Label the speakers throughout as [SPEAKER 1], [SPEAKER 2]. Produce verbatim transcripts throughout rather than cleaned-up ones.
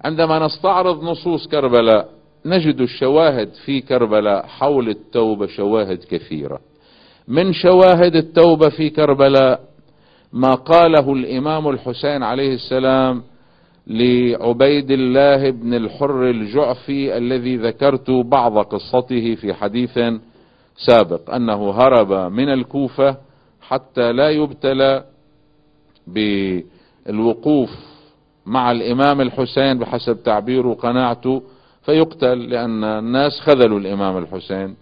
[SPEAKER 1] عندما نستعرض نصوص كربلاء نجد الشواهد في كربلاء حول التوبة شواهد كثيرة. من شواهد التوبة في كربلاء ما قاله الإمام الحسين عليه السلام لعبيد الله بن الحر الجعفي الذي ذكرت بعض قصته في حديث سابق، أنه هرب من الكوفة حتى لا يبتلى بالوقوف مع الإمام الحسين بحسب تعبيره وقناعته فيقتل، لأن الناس خذلوا الإمام الحسين.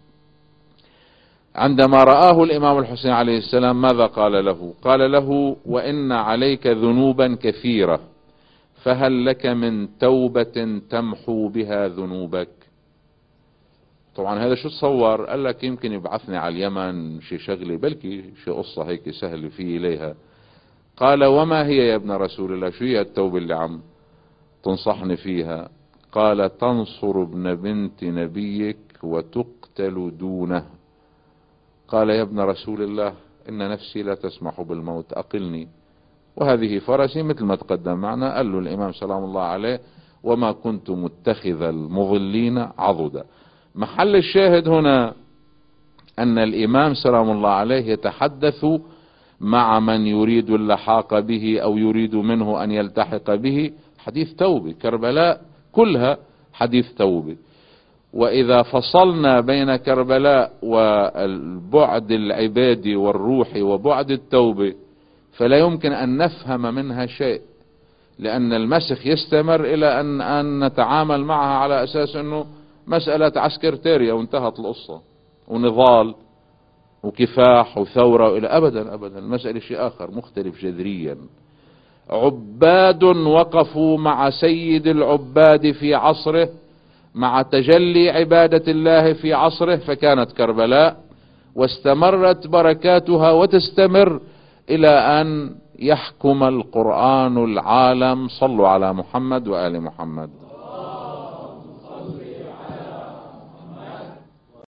[SPEAKER 1] عندما رآه الإمام الحسين عليه السلام ماذا قال له؟ قال له: وإن عليك ذنوبا كثيرة فهل لك من توبة تمحو بها ذنوبك؟ طبعا هذا شو تصور؟ قال لك يمكن يبعثني على اليمن شي شغلة، بلكي شي قصة هيك سهل في إليها. قال: وما هي يا ابن رسول الله؟ شو هي التوبة اللي عم تنصحني فيها؟ قال: تنصر ابن بنت نبيك وتقتل دونه. قال: يا ابن رسول الله إن نفسي لا تسمح بالموت، أقلني وهذه فرسي، مثل ما تقدم معنا. قال له الإمام سلام الله عليه: وما كنت متخذ المضلين عضدا. محل الشاهد هنا أن الإمام سلام الله عليه يتحدث مع من يريد اللحاق به أو يريد منه أن يلتحق به حديث توبة. كربلاء كلها حديث توبة. وإذا فصلنا بين كربلاء والبعد العبادي والروحي وبعد التوبة فلا يمكن أن نفهم منها شيء، لأن المسخ يستمر إلى أن, أن نتعامل معها على أساس أنه مسألة عسكرتيريا وانتهت القصة، ونضال وكفاح وثورة إلى أبدا أبدا. المسألة شيء آخر مختلف جذريا. عباد وقفوا مع سيد العباد في عصره، مع تجلي عبادة الله في عصره، فكانت كربلاء، واستمرت بركاتها وتستمر إلى أن يحكم القرآن العالم. صلوا على محمد وآل محمد.